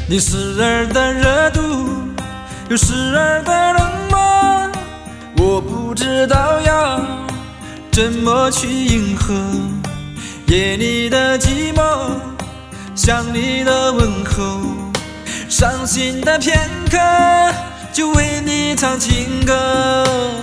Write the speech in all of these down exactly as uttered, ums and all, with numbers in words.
你时而的热度，有时而的冷漠，我不知道要怎么去迎合夜里的寂寞，想你的问候，伤心的片刻就为你唱情歌。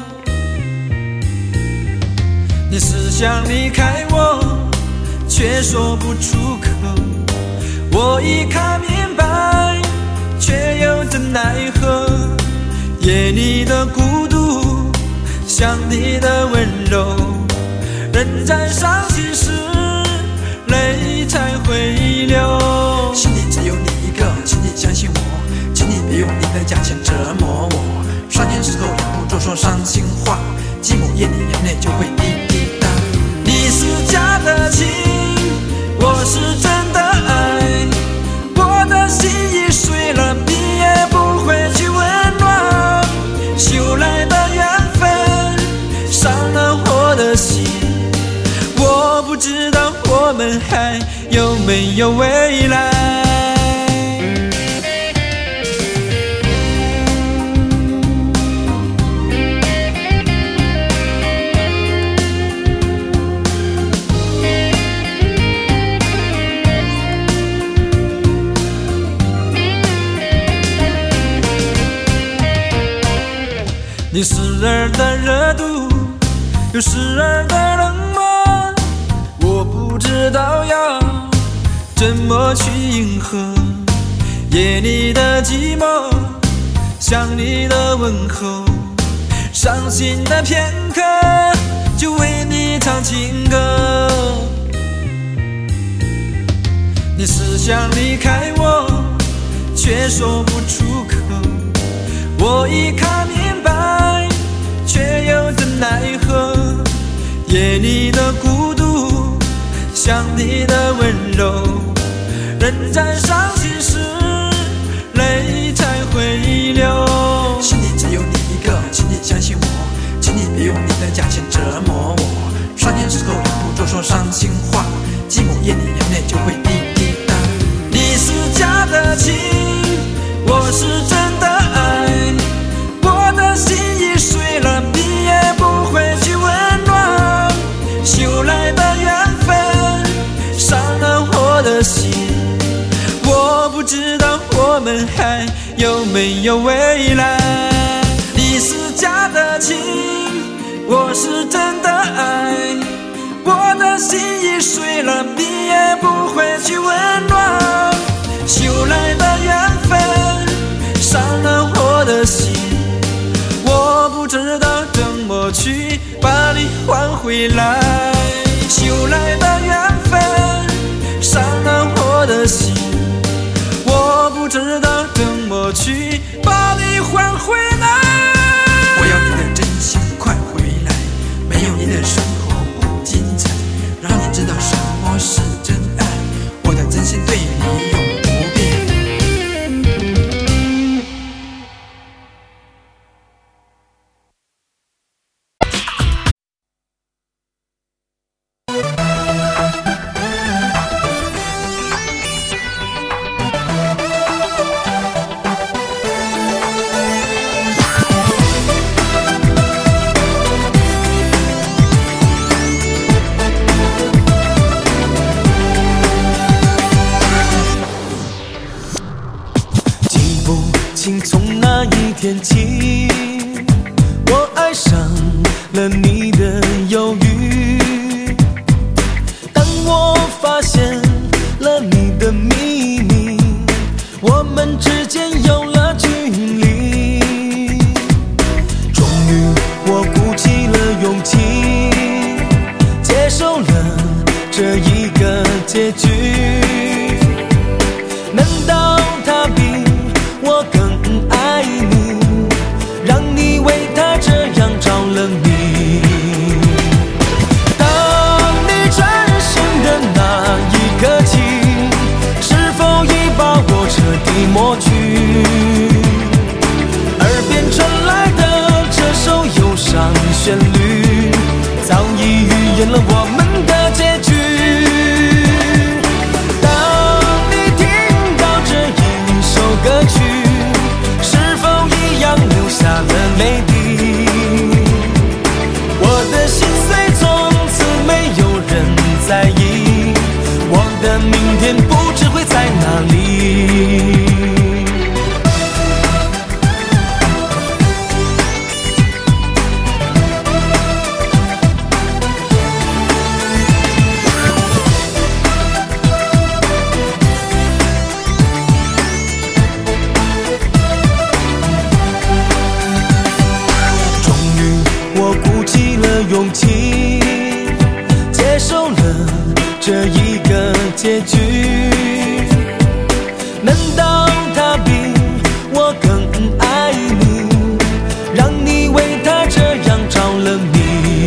你思想离开我，却说不出口，我已看明白，却又怎奈何？夜里的孤独，想你的温柔，人在伤心时，泪才会流。 心里只有你一个，请你相信我，请你别用你的假象折磨我。伤心时候也不多说伤心话，寂寞夜里眼泪就会滴滴答。 你是假的情，我是真的爱，我的心已碎了，你也不会去温暖。修来的缘分伤了我的心，我不知道我们还有没有未来。你时而的热度，有时而的冷漠，我不知道要怎么去迎合夜里的寂寞，想你的问候，伤心的片刻就为你唱情歌。你思想离开我，却说不出口，我已看明白，却又怎奈何？夜里的孤独，想你的温柔，人在伤心时，泪才会流。 心里只有你一个，请你相信我，请你别用你的假象折磨我。伤心时候也不多说伤心话，寂寞夜里眼泪就会滴滴答。 你是假的情，我是真的爱，我的心已碎了，你也不会去温暖。修来的缘分伤了我的心，我不知道我们还有没有未来。你是假的情，我是真的爱，我的心已碎了，你也不会去温暖。修来的缘分伤了我的心，我不知道怎么去把你还回来。修来的缘分伤了我的心，我不知道怎么去把你还回来。 我要你的真心快回来，没有你的生活不精彩，让你知道什么是真爱，我的真心对你永不变。 从那一天起，我爱上了你的忧郁。当我发现了你的秘密，我们之间有了距离。终于我鼓起了勇气，接受了这一个结局。难道他比我更爱你，让你为他这样着了迷？当你转身的那一刻起，是否已把我彻底抹去？耳边传来的这首忧伤旋律，早已预言了我们的结局。当你听到这一首这一个结局？难道他比我更爱你，让你为他这样着了迷？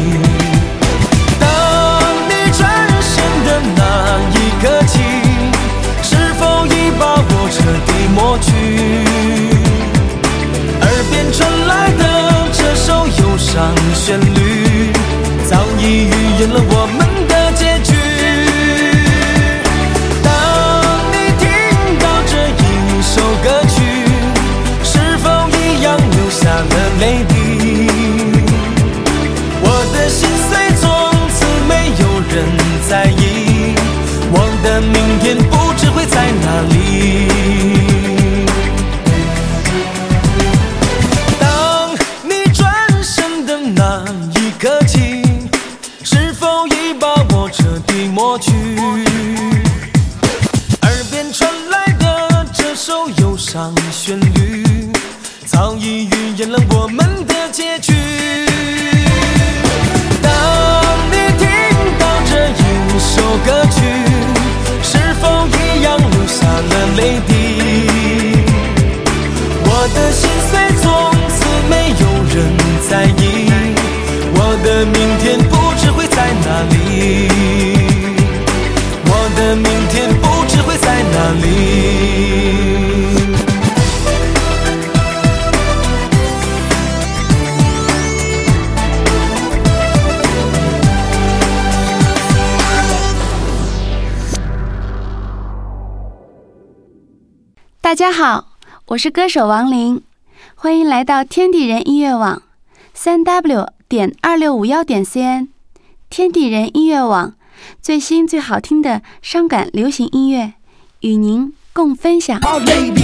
当你转身的那一刻起，是否已把我彻底抹去？耳边传来的这首忧伤旋律，早已预言了我们的结局。当你听到这一首歌曲，是否一样流下了泪滴？我的心碎从此没有人在意，我的明天不知会在哪里。当你转身的那一刻起，是否已把我彻底抹去？耳边传来的这首忧伤旋律，早已预言了我们的结局。当你听到这一首歌曲，是否一样流下了泪滴？我的心碎从此没有人在意，我的明天不知会在哪里，我的明天不知会在哪里。 大家好，我是歌手王琳，欢迎来到天地人音乐网三 w 点二六五幺点 cn。 天地人音乐网，最新最好听的伤感流行音乐，与您共分享。 Oh, baby,